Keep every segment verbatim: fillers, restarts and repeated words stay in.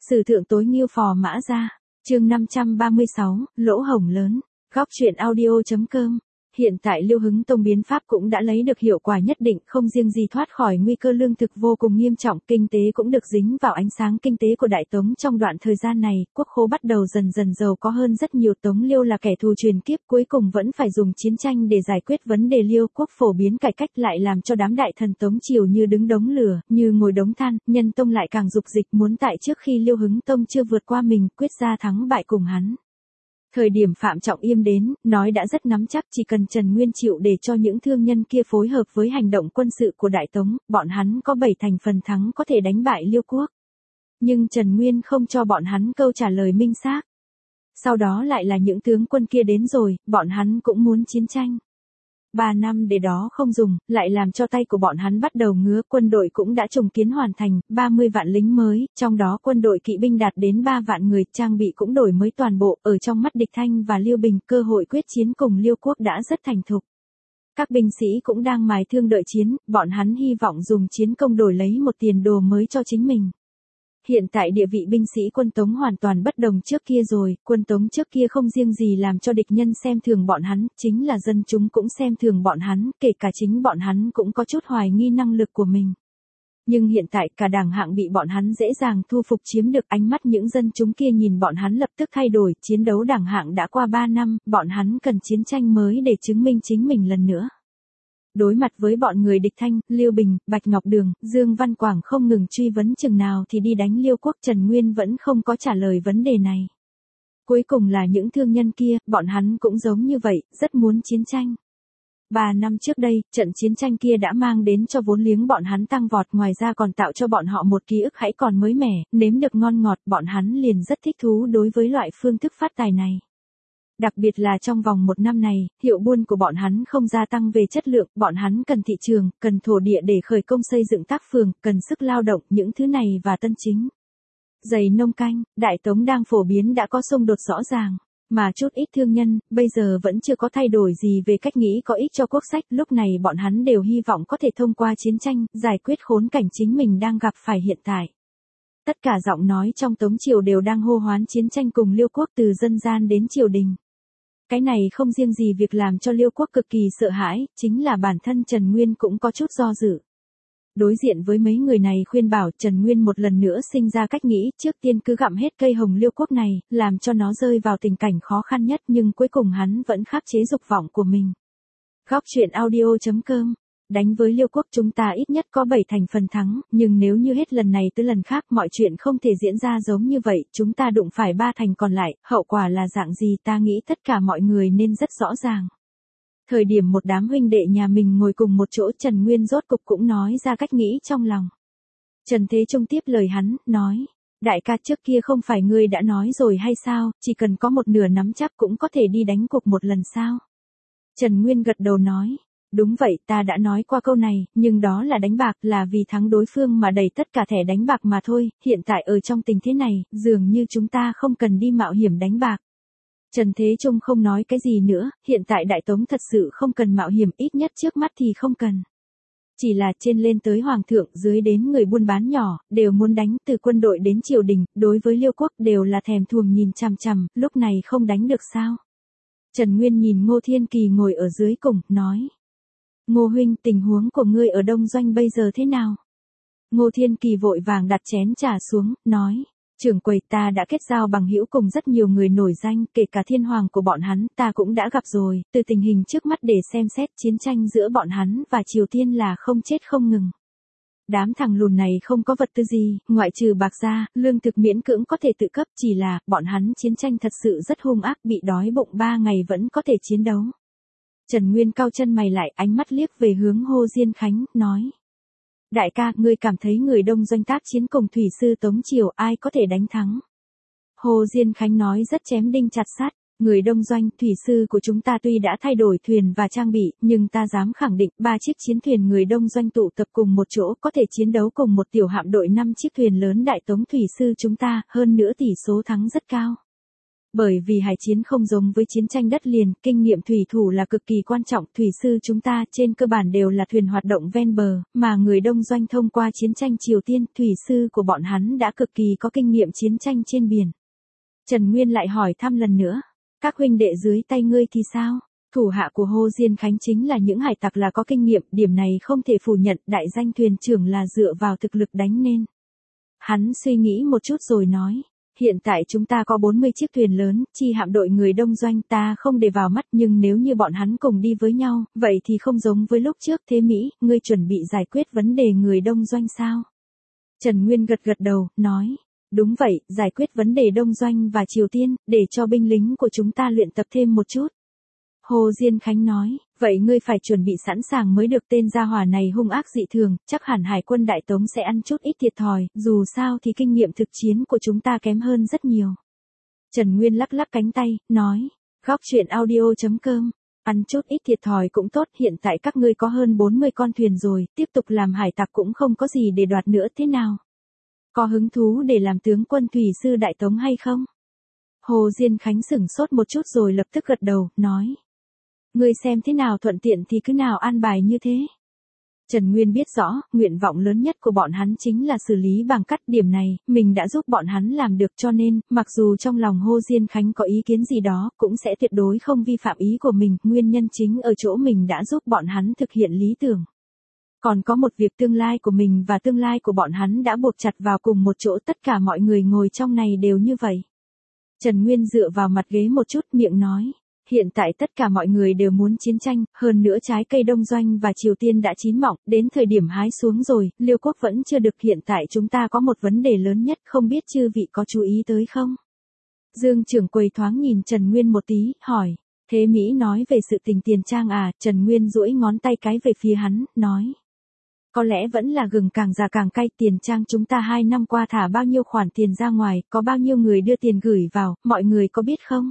Sử thượng tối nghiêu phò mã ra. Chương năm trăm ba mươi sáu, lỗ hổng lớn. Góc truyện audio.com. Hiện tại Liêu Hứng Tông biến pháp cũng đã lấy được hiệu quả nhất định, không riêng gì thoát khỏi nguy cơ lương thực vô cùng nghiêm trọng, kinh tế cũng được dính vào ánh sáng kinh tế của Đại Tống trong đoạn thời gian này, quốc khố bắt đầu dần dần giàu có hơn rất nhiều. Tống Liêu là kẻ thù truyền kiếp, cuối cùng vẫn phải dùng chiến tranh để giải quyết vấn đề. Liêu quốc phổ biến cải cách lại làm cho đám đại thần Tống triều như đứng đống lửa, như ngồi đống than, Nhân Tông lại càng dục dịch muốn tại trước khi Liêu Hứng Tông chưa vượt qua mình, quyết ra thắng bại cùng hắn. Thời điểm Phạm Trọng Yêm đến, nói đã rất nắm chắc, chỉ cần Trần Nguyên chịu để cho những thương nhân kia phối hợp với hành động quân sự của Đại Tống, bọn hắn có bảy thành phần thắng có thể đánh bại Liêu quốc. Nhưng Trần Nguyên không cho bọn hắn câu trả lời minh xác. Sau đó lại là những tướng quân kia đến rồi, bọn hắn cũng muốn chiến tranh. Ba năm để đó không dùng, lại làm cho tay của bọn hắn bắt đầu ngứa, quân đội cũng đã trùng kiến hoàn thành, ba mươi vạn lính mới, trong đó quân đội kỵ binh đạt đến ba vạn người, trang bị cũng đổi mới toàn bộ, ở trong mắt địch Thanh và Liêu Bình, cơ hội quyết chiến cùng Liêu quốc đã rất thành thục. Các binh sĩ cũng đang mài thương đợi chiến, bọn hắn hy vọng dùng chiến công đổi lấy một tiền đồ mới cho chính mình. Hiện tại địa vị binh sĩ quân Tống hoàn toàn bất đồng trước kia rồi, quân Tống trước kia không riêng gì làm cho địch nhân xem thường bọn hắn, chính là dân chúng cũng xem thường bọn hắn, kể cả chính bọn hắn cũng có chút hoài nghi năng lực của mình. Nhưng hiện tại cả đảng hạng bị bọn hắn dễ dàng thu phục chiếm được, ánh mắt những dân chúng kia nhìn bọn hắn lập tức thay đổi, chiến đấu đảng hạng đã qua ba năm, bọn hắn cần chiến tranh mới để chứng minh chính mình lần nữa. Đối mặt với bọn người địch Thanh, Liêu Bình, Bạch Ngọc Đường, Dương Văn Quảng không ngừng truy vấn chừng nào thì đi đánh Liêu quốc, Trần Nguyên vẫn không có trả lời vấn đề này. Cuối cùng là những thương nhân kia, bọn hắn cũng giống như vậy, rất muốn chiến tranh. Ba năm trước đây, trận chiến tranh kia đã mang đến cho vốn liếng bọn hắn tăng vọt, ngoài ra còn tạo cho bọn họ một ký ức hãy còn mới mẻ, nếm được ngon ngọt, bọn hắn liền rất thích thú đối với loại phương thức phát tài này. Đặc biệt là trong vòng một năm này, hiệu buôn của bọn hắn không gia tăng về chất lượng, bọn hắn cần thị trường, cần thổ địa để khởi công xây dựng tác phường, cần sức lao động, những thứ này và tân chính. Giày nông canh, Đại Tống đang phổ biến đã có xung đột rõ ràng, mà chút ít thương nhân, bây giờ vẫn chưa có thay đổi gì về cách nghĩ có ích cho quốc sách, lúc này bọn hắn đều hy vọng có thể thông qua chiến tranh, giải quyết khốn cảnh chính mình đang gặp phải hiện tại. Tất cả giọng nói trong Tống triều đều đang hô hoán chiến tranh cùng Liêu quốc từ dân gian đến triều đình. Cái này không riêng gì việc làm cho Liêu quốc cực kỳ sợ hãi, chính là bản thân Trần Nguyên cũng có chút do dự. Đối diện với mấy người này khuyên bảo, Trần Nguyên một lần nữa sinh ra cách nghĩ, trước tiên cứ gặm hết cây hồng Liêu quốc này, làm cho nó rơi vào tình cảnh khó khăn nhất, nhưng cuối cùng hắn vẫn khắc chế dục vọng của mình. Góc truyện audio.com. Đánh với Liêu quốc chúng ta ít nhất có bảy thành phần thắng, nhưng nếu như hết lần này tới lần khác mọi chuyện không thể diễn ra giống như vậy, chúng ta đụng phải ba thành còn lại, hậu quả là dạng gì ta nghĩ tất cả mọi người nên rất rõ ràng. Thời điểm một đám huynh đệ nhà mình ngồi cùng một chỗ, Trần Nguyên rốt cục cũng nói ra cách nghĩ trong lòng. Trần Thế Trung tiếp lời hắn, nói, đại ca trước kia không phải ngươi đã nói rồi hay sao, chỉ cần có một nửa nắm chắc cũng có thể đi đánh cuộc một lần sao. Trần Nguyên gật đầu nói, đúng vậy, ta đã nói qua câu này, nhưng đó là đánh bạc, là vì thắng đối phương mà đẩy tất cả thẻ đánh bạc mà thôi, hiện tại ở trong tình thế này, dường như chúng ta không cần đi mạo hiểm đánh bạc. Trần Thế Trung không nói cái gì nữa, hiện tại Đại Tống thật sự không cần mạo hiểm, ít nhất trước mắt thì không cần. Chỉ là trên lên tới Hoàng thượng, dưới đến người buôn bán nhỏ, đều muốn đánh, từ quân đội đến triều đình, đối với Liêu quốc đều là thèm thuồng nhìn chằm chằm, lúc này không đánh được sao. Trần Nguyên nhìn Ngô Thiên Kỳ ngồi ở dưới cùng, nói. Ngô huynh, tình huống của ngươi ở Đông Doanh bây giờ thế nào? Ngô Thiên Kỳ vội vàng đặt chén trà xuống, nói, trưởng quầy, ta đã kết giao bằng hữu cùng rất nhiều người nổi danh, kể cả thiên hoàng của bọn hắn, ta cũng đã gặp rồi, từ tình hình trước mắt để xem xét chiến tranh giữa bọn hắn và Triều Tiên là không chết không ngừng. Đám thằng lùn này không có vật tư gì, ngoại trừ bạc ra, lương thực miễn cưỡng có thể tự cấp, chỉ là, bọn hắn chiến tranh thật sự rất hung ác, bị đói bụng ba ngày vẫn có thể chiến đấu. Trần Nguyên cau chân mày lại, ánh mắt liếc về hướng Hồ Diên Khánh, nói. Đại ca, ngươi cảm thấy người Đông Doanh tác chiến cùng thủy sư Tống triều ai có thể đánh thắng? Hồ Diên Khánh nói rất chém đinh chặt sắt, người Đông Doanh, thủy sư của chúng ta tuy đã thay đổi thuyền và trang bị, nhưng ta dám khẳng định ba chiếc chiến thuyền người Đông Doanh tụ tập cùng một chỗ có thể chiến đấu cùng một tiểu hạm đội năm chiếc thuyền lớn Đại Tống thủy sư chúng ta, hơn nữa tỷ số thắng rất cao. Bởi vì hải chiến không giống với chiến tranh đất liền, kinh nghiệm thủy thủ là cực kỳ quan trọng, thủy sư chúng ta trên cơ bản đều là thuyền hoạt động ven bờ, mà người Đông Doanh thông qua chiến tranh Triều Tiên, thủy sư của bọn hắn đã cực kỳ có kinh nghiệm chiến tranh trên biển. Trần Nguyên lại hỏi thăm lần nữa, các huynh đệ dưới tay ngươi thì sao? Thủ hạ của Hồ Diên Khánh chính là những hải tặc là có kinh nghiệm, điểm này không thể phủ nhận, đại danh thuyền trưởng là dựa vào thực lực đánh nên. Hắn suy nghĩ một chút rồi nói, hiện tại chúng ta có bốn mươi chiếc thuyền lớn, chi hạm đội người Đông Doanh ta không để vào mắt, nhưng nếu như bọn hắn cùng đi với nhau, vậy thì không giống với lúc trước. Thế Mỹ, ngươi chuẩn bị giải quyết vấn đề người Đông Doanh sao? Trần Nguyên gật gật đầu, nói, đúng vậy, giải quyết vấn đề Đông Doanh và Triều Tiên, để cho binh lính của chúng ta luyện tập thêm một chút. Hồ Diên Khánh nói, vậy ngươi phải chuẩn bị sẵn sàng mới được, tên gia hỏa này hung ác dị thường, chắc hẳn Hải quân Đại Tống sẽ ăn chút ít thiệt thòi, dù sao thì kinh nghiệm thực chiến của chúng ta kém hơn rất nhiều. Trần Nguyên lắc lắc cánh tay, nói, góc truyện audio chấm com, ăn chút ít thiệt thòi cũng tốt, hiện tại các ngươi có hơn bốn mươi con thuyền rồi, tiếp tục làm hải tặc cũng không có gì để đoạt nữa, thế nào? Có hứng thú để làm tướng quân thủy sư Đại Tống hay không? Hồ Diên Khánh sửng sốt một chút rồi lập tức gật đầu, nói, ngươi xem thế nào thuận tiện thì cứ nào an bài như thế. Trần Nguyên biết rõ, nguyện vọng lớn nhất của bọn hắn chính là xử lý bằng cắt, điểm này, mình đã giúp bọn hắn làm được, cho nên, mặc dù trong lòng Hồ Diên Khánh có ý kiến gì đó, cũng sẽ tuyệt đối không vi phạm ý của mình, nguyên nhân chính ở chỗ mình đã giúp bọn hắn thực hiện lý tưởng. Còn có một việc, tương lai của mình và tương lai của bọn hắn đã buộc chặt vào cùng một chỗ, tất cả mọi người ngồi trong này đều như vậy. Trần Nguyên dựa vào mặt ghế một chút, miệng nói, hiện tại tất cả mọi người đều muốn chiến tranh, hơn nữa trái cây Đông Doanh và Triều Tiên đã chín mọng, đến thời điểm hái xuống rồi, Liêu quốc vẫn chưa được, hiện tại chúng ta có một vấn đề lớn nhất, không biết chư vị có chú ý tới không? Dương trưởng quầy thoáng nhìn Trần Nguyên một tí, hỏi, thế Mỹ nói về sự tình tiền trang à? Trần Nguyên duỗi ngón tay cái về phía hắn, nói, có lẽ vẫn là gừng càng già càng cay, tiền trang chúng ta hai năm qua thả bao nhiêu khoản tiền ra ngoài, có bao nhiêu người đưa tiền gửi vào, mọi người có biết không?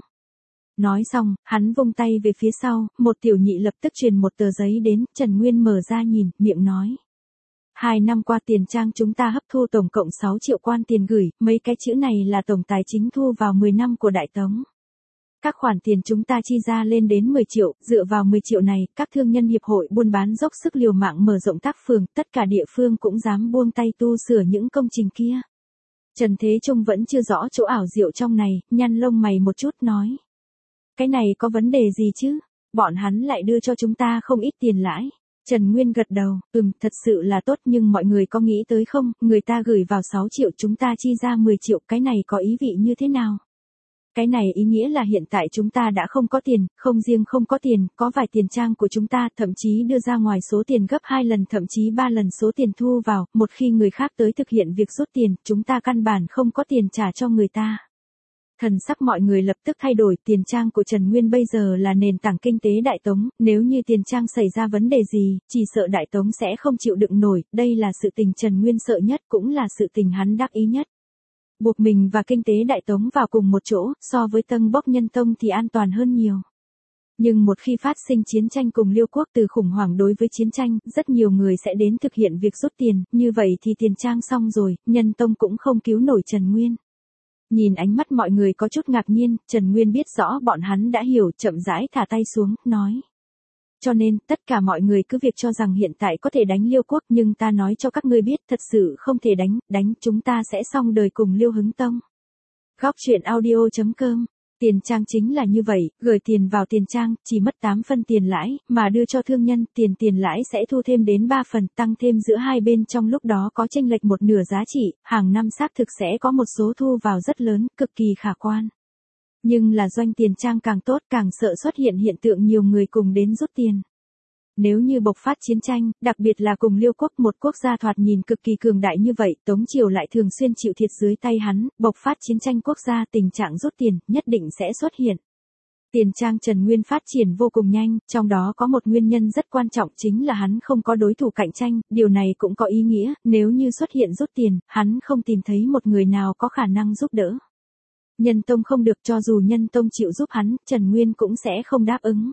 Nói xong, hắn vung tay về phía sau, một tiểu nhị lập tức truyền một tờ giấy đến, Trần Nguyên mở ra nhìn, miệng nói. Hai năm qua tiền trang chúng ta hấp thu tổng cộng sáu triệu quan tiền gửi, mấy cái chữ này là tổng tài chính thu vào mười năm của Đại Tống. Các khoản tiền chúng ta chi ra lên đến mười triệu, dựa vào mười triệu này, các thương nhân hiệp hội buôn bán dốc sức liều mạng mở rộng tác phường, tất cả địa phương cũng dám buông tay tu sửa những công trình kia. Trần Thế Trung vẫn chưa rõ chỗ ảo diệu trong này, nhăn lông mày một chút nói. Cái này có vấn đề gì chứ? Bọn hắn lại đưa cho chúng ta không ít tiền lãi. Trần Nguyên gật đầu, ừm, thật sự là tốt, nhưng mọi người có nghĩ tới không, người ta gửi vào sáu triệu, chúng ta chi ra mười triệu, cái này có ý vị như thế nào? Cái này ý nghĩa là hiện tại chúng ta đã không có tiền, không riêng không có tiền, có vài tiền trang của chúng ta thậm chí đưa ra ngoài số tiền gấp hai lần thậm chí ba lần số tiền thu vào, một khi người khác tới thực hiện việc rút tiền, chúng ta căn bản không có tiền trả cho người ta. Thần sắc mọi người lập tức thay đổi, tiền trang của Trần Nguyên bây giờ là nền tảng kinh tế Đại Tống, nếu như tiền trang xảy ra vấn đề gì, chỉ sợ Đại Tống sẽ không chịu đựng nổi, đây là sự tình Trần Nguyên sợ nhất, cũng là sự tình hắn đắc ý nhất. Buộc mình và kinh tế Đại Tống vào cùng một chỗ, so với Tân Bốc Nhân Tông thì an toàn hơn nhiều. Nhưng một khi phát sinh chiến tranh cùng Liêu quốc, từ khủng hoảng đối với chiến tranh, rất nhiều người sẽ đến thực hiện việc rút tiền, như vậy thì tiền trang xong rồi, Nhân Tông cũng không cứu nổi Trần Nguyên. Nhìn ánh mắt mọi người có chút ngạc nhiên, Trần Nguyên biết rõ bọn hắn đã hiểu, chậm rãi thả tay xuống, nói. Cho nên, tất cả mọi người cứ việc cho rằng hiện tại có thể đánh Liêu quốc, nhưng ta nói cho các ngươi biết, thật sự không thể đánh, đánh chúng ta sẽ xong đời cùng Liêu Hứng Tông. Góc truyện audio chấm com. Tiền trang chính là như vậy, gửi tiền vào tiền trang, chỉ mất tám phân tiền lãi, mà đưa cho thương nhân, tiền tiền lãi sẽ thu thêm đến ba phần, tăng thêm giữa hai bên trong lúc đó có chênh lệch một nửa giá trị, hàng năm xác thực sẽ có một số thu vào rất lớn, cực kỳ khả quan. Nhưng là doanh tiền trang càng tốt, càng sợ xuất hiện hiện tượng nhiều người cùng đến rút tiền. Nếu như bộc phát chiến tranh, đặc biệt là cùng Liêu quốc, một quốc gia thoạt nhìn cực kỳ cường đại như vậy, Tống Triều lại thường xuyên chịu thiệt dưới tay hắn, bộc phát chiến tranh quốc gia, tình trạng rút tiền, nhất định sẽ xuất hiện. Tiền trang Trần Nguyên phát triển vô cùng nhanh, trong đó có một nguyên nhân rất quan trọng chính là hắn không có đối thủ cạnh tranh, điều này cũng có ý nghĩa, nếu như xuất hiện rút tiền, hắn không tìm thấy một người nào có khả năng giúp đỡ. Nhân Tông không được, cho dù Nhân Tông chịu giúp hắn, Trần Nguyên cũng sẽ không đáp ứng.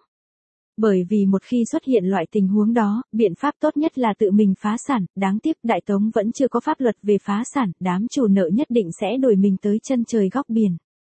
Bởi vì một khi xuất hiện loại tình huống đó, biện pháp tốt nhất là tự mình phá sản, đáng tiếc Đại Tống vẫn chưa có pháp luật về phá sản, đám chủ nợ nhất định sẽ đuổi mình tới chân trời góc biển.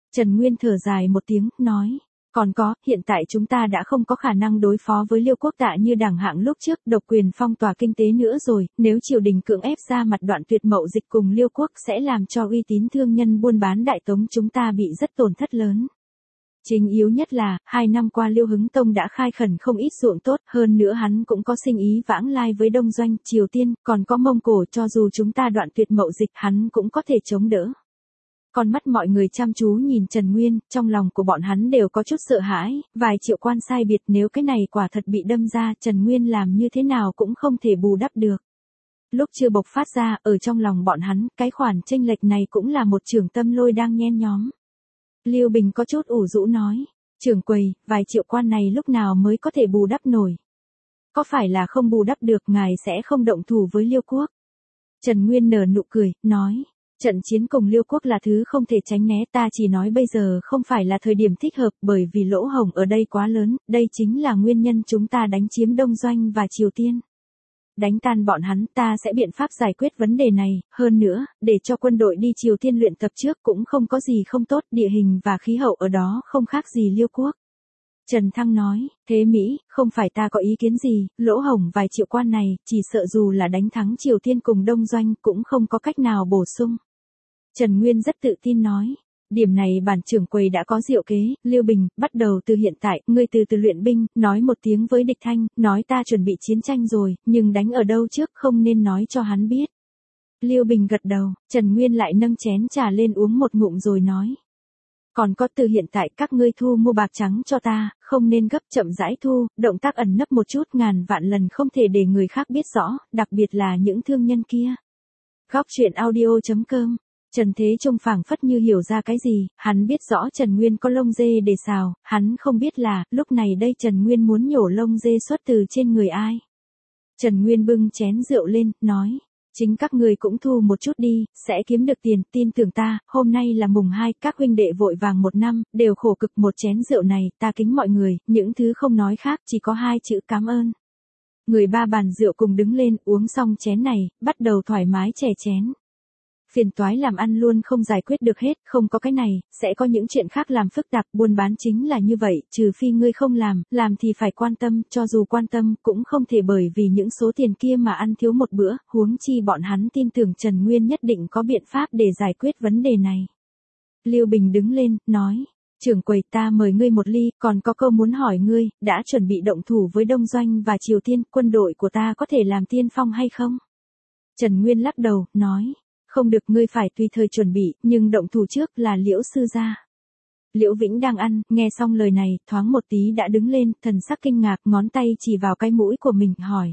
Trần Nguyên thở dài một tiếng, nói. Còn có, hiện tại chúng ta đã không có khả năng đối phó với Liêu quốc Tạ như đẳng hạng lúc trước, độc quyền phong tỏa kinh tế nữa rồi, nếu triều đình cưỡng ép ra mặt đoạn tuyệt mậu dịch cùng Liêu quốc sẽ làm cho uy tín thương nhân buôn bán Đại Tống chúng ta bị rất tổn thất lớn. Chính yếu nhất là, hai năm qua Liêu Hứng Tông đã khai khẩn không ít ruộng tốt, hơn nữa hắn cũng có sinh ý vãng lai với Đông Doanh, Triều Tiên, còn có Mông Cổ, cho dù chúng ta đoạn tuyệt mậu dịch hắn cũng có thể chống đỡ. Con mắt mọi người chăm chú nhìn Trần Nguyên, trong lòng của bọn hắn đều có chút sợ hãi, vài triệu quan sai biệt nếu cái này quả thật bị đâm ra, Trần Nguyên làm như thế nào cũng không thể bù đắp được. Lúc chưa bộc phát ra, ở trong lòng bọn hắn, cái khoản chênh lệch này cũng là một trưởng tâm lôi đang nhen nhóm. Lưu Bình có chút ủ rũ nói, trưởng quầy, vài triệu quan này lúc nào mới có thể bù đắp nổi. Có phải là không bù đắp được ngài sẽ không động thủ với Liêu quốc? Trần Nguyên nở nụ cười, nói. Trận chiến cùng Liêu quốc là thứ không thể tránh né, ta chỉ nói bây giờ không phải là thời điểm thích hợp bởi vì lỗ hổng ở đây quá lớn, đây chính là nguyên nhân chúng ta đánh chiếm Đông Doanh và Triều Tiên. Đánh tan bọn hắn ta sẽ biện pháp giải quyết vấn đề này, hơn nữa, để cho quân đội đi Triều Tiên luyện tập trước cũng không có gì không tốt, địa hình và khí hậu ở đó không khác gì Liêu quốc. Trần Thăng nói, thế Mỹ, không phải ta có ý kiến gì, lỗ hổng vài triệu quan này, chỉ sợ dù là đánh thắng Triều Tiên cùng Đông Doanh cũng không có cách nào bổ sung. Trần Nguyên rất tự tin nói, điểm này bản trưởng quầy đã có diệu kế, Lưu Bình, bắt đầu từ hiện tại, ngươi từ từ luyện binh, nói một tiếng với địch thanh, nói ta chuẩn bị chiến tranh rồi, nhưng đánh ở đâu trước không nên nói cho hắn biết. Lưu Bình gật đầu, Trần Nguyên lại nâng chén trà lên uống một ngụm rồi nói. Còn có từ hiện tại các ngươi thu mua bạc trắng cho ta, không nên gấp chậm rãi thu, động tác ẩn nấp một chút ngàn vạn lần không thể để người khác biết rõ, đặc biệt là những thương nhân kia. Góc truyện audio chấm com Trần Thế Trung phảng phất như hiểu ra cái gì, hắn biết rõ Trần Nguyên có lông dê để xào, hắn không biết là, lúc này đây Trần Nguyên muốn nhổ lông dê xuất từ trên người ai. Trần Nguyên bưng chén rượu lên, nói, chính các người cũng thu một chút đi, sẽ kiếm được tiền, tin tưởng ta, hôm nay là mùng hai, các huynh đệ vội vàng một năm, đều khổ cực một chén rượu này, ta kính mọi người, những thứ không nói khác, chỉ có hai chữ cảm ơn. Người ba bàn rượu cùng đứng lên, uống xong chén này, bắt đầu thoải mái chè chén. Phiền toái làm ăn luôn không giải quyết được hết, không có cái này, sẽ có những chuyện khác làm phức tạp, buôn bán chính là như vậy, trừ phi ngươi không làm, làm thì phải quan tâm, cho dù quan tâm, cũng không thể bởi vì những số tiền kia mà ăn thiếu một bữa, huống chi bọn hắn tin tưởng Trần Nguyên nhất định có biện pháp để giải quyết vấn đề này. Lưu Bình đứng lên, nói, trưởng quầy ta mời ngươi một ly, còn có câu muốn hỏi ngươi, đã chuẩn bị động thủ với Đông Doanh và Triều Tiên, quân đội của ta có thể làm tiên phong hay không? Trần Nguyên lắc đầu, nói. Không được ngươi phải tùy thời chuẩn bị, nhưng động thủ trước là Liễu sư gia. Liễu Vĩnh đang ăn, nghe xong lời này, thoáng một tí đã đứng lên, thần sắc kinh ngạc, ngón tay chỉ vào cái mũi của mình, hỏi.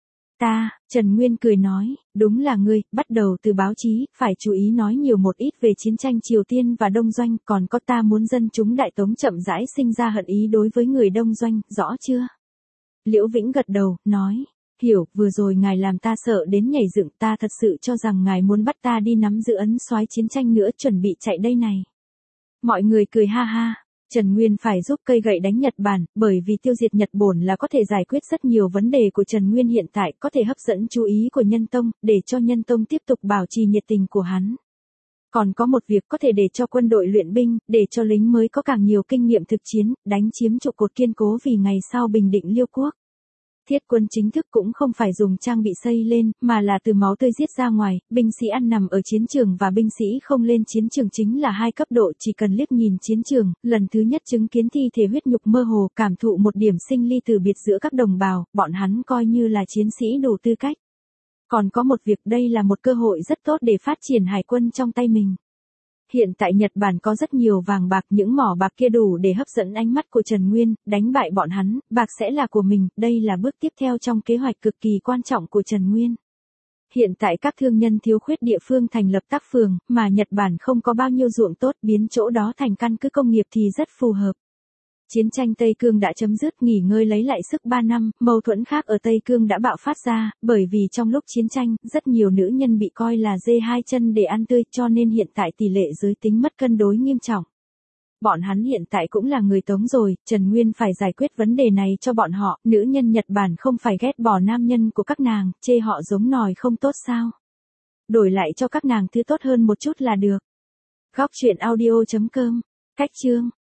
Ta, Trần Nguyên cười nói, đúng là ngươi, bắt đầu từ báo chí, phải chú ý nói nhiều một ít về chiến tranh Triều Tiên và Đông Doanh, còn có ta muốn dân chúng Đại Tống chậm rãi sinh ra hận ý đối với người Đông Doanh, rõ chưa? Liễu Vĩnh gật đầu, nói. Hiểu, vừa rồi ngài làm ta sợ đến nhảy dựng, ta thật sự cho rằng ngài muốn bắt ta đi nắm giữ ấn soái chiến tranh nữa, chuẩn bị chạy đây này. Mọi người cười ha ha, Trần Nguyên phải giúp cây gậy đánh Nhật Bản, bởi vì tiêu diệt Nhật Bổn là có thể giải quyết rất nhiều vấn đề của Trần Nguyên hiện tại, có thể hấp dẫn chú ý của Nhân Tông, để cho Nhân Tông tiếp tục bảo trì nhiệt tình của hắn. Còn có một việc có thể để cho quân đội luyện binh, để cho lính mới có càng nhiều kinh nghiệm thực chiến, đánh chiếm trụ cột kiên cố vì ngày sau bình định Liêu quốc. Thiết quân chính thức cũng không phải dùng trang bị xây lên, mà là từ máu tươi giết ra ngoài, binh sĩ ăn nằm ở chiến trường và binh sĩ không lên chiến trường chính là hai cấp độ, chỉ cần liếc nhìn chiến trường, lần thứ nhất chứng kiến thi thể huyết nhục mơ hồ, cảm thụ một điểm sinh ly từ biệt giữa các đồng bào, bọn hắn coi như là chiến sĩ đủ tư cách. Còn có một việc, đây là một cơ hội rất tốt để phát triển hải quân trong tay mình. Hiện tại Nhật Bản có rất nhiều vàng bạc, những mỏ bạc kia đủ để hấp dẫn ánh mắt của Trần Nguyên, đánh bại bọn hắn, bạc sẽ là của mình, đây là bước tiếp theo trong kế hoạch cực kỳ quan trọng của Trần Nguyên. Hiện tại các thương nhân thiếu khuyết địa phương thành lập tác phường, mà Nhật Bản không có bao nhiêu ruộng tốt, biến chỗ đó thành căn cứ công nghiệp thì rất phù hợp. Chiến tranh Tây Cương đã chấm dứt, nghỉ ngơi lấy lại sức ba năm, mâu thuẫn khác ở Tây Cương đã bạo phát ra, bởi vì trong lúc chiến tranh, rất nhiều nữ nhân bị coi là dê hai chân để ăn tươi, cho nên hiện tại tỷ lệ giới tính mất cân đối nghiêm trọng. Bọn hắn hiện tại cũng là người Tống rồi, Trần Nguyên phải giải quyết vấn đề này cho bọn họ, nữ nhân Nhật Bản không phải ghét bỏ nam nhân của các nàng, chê họ giống nòi không tốt sao? Đổi lại cho các nàng thứ tốt hơn một chút là được. Góc truyện audio chấm com Cách chương